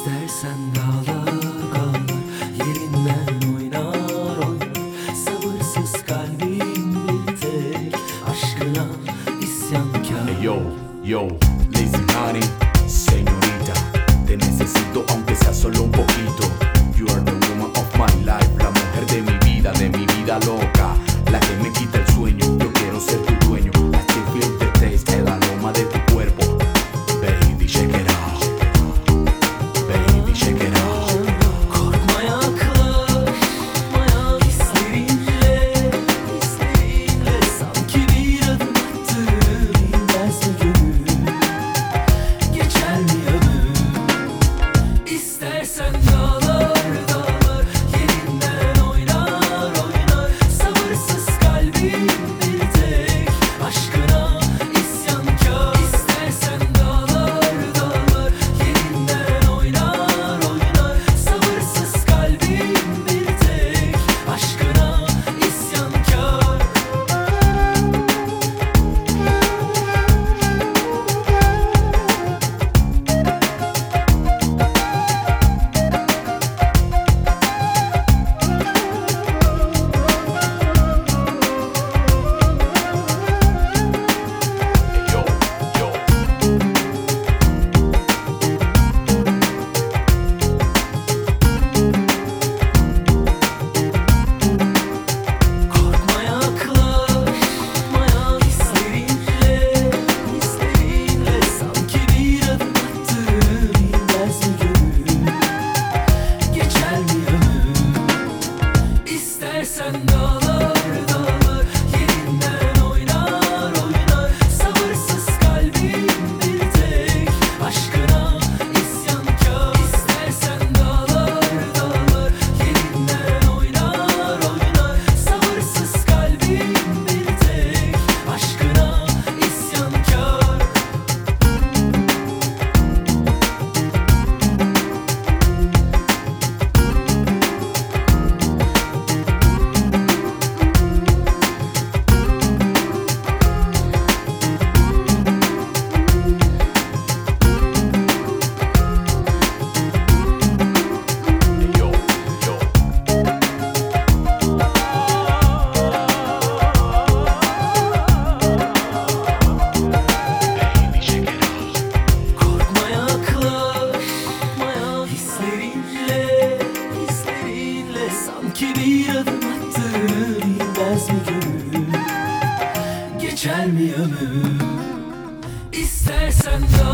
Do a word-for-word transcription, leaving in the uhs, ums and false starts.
İstersen dağlar dağlar yerinden oynar oynar. Sabırsız kalbim bir tek aşkına isyankar. Hey, yo, yo, lazy honey, señorita, te necesito aunque sea solo un poquito. You are the woman of my life, la mujer de mi vida, de mi vida loca, la que me quita el sueño. Yo quiero ser tu dueño. I still feel the taste, el aroma de tu cuerpo. Baby, shake it out. Baby, shake it out. Korkma yaklaşmaya hislerinle, hislerinle. Sanki bir adım attığım inmez mi gönül? Geçer mi ömür? İstersen dağlar dağlar yerinden oynar oynar. Sabırsız kalbim bir tek aşkına isyankar. İstersen dağlar dağlar yerinden oynar oynar. Sabırsız kalbim bir tek aşkına isyankar. Hey, yo, yo. Korkma yaklaşmaya hislerinle, hislerinle. Sanki bir adım attığım inmez mi gönül? Geçer mi ömür? İstersen dağlar dağlar yerinden oynar oynar. Sabırsız kalbim bir tek aşkına isyankar. İstersen dağlar dağlar yerinden oynar oynar. Sabırsız kalbim bir tek aşkına isyankar. Hey, yo, yo. Baby, shake it out. Korkma yaklaşmaya hislerinle, hislerinle. Sanki bir adım attığım inmez mi gönül? Geçer mi ömür? İstersen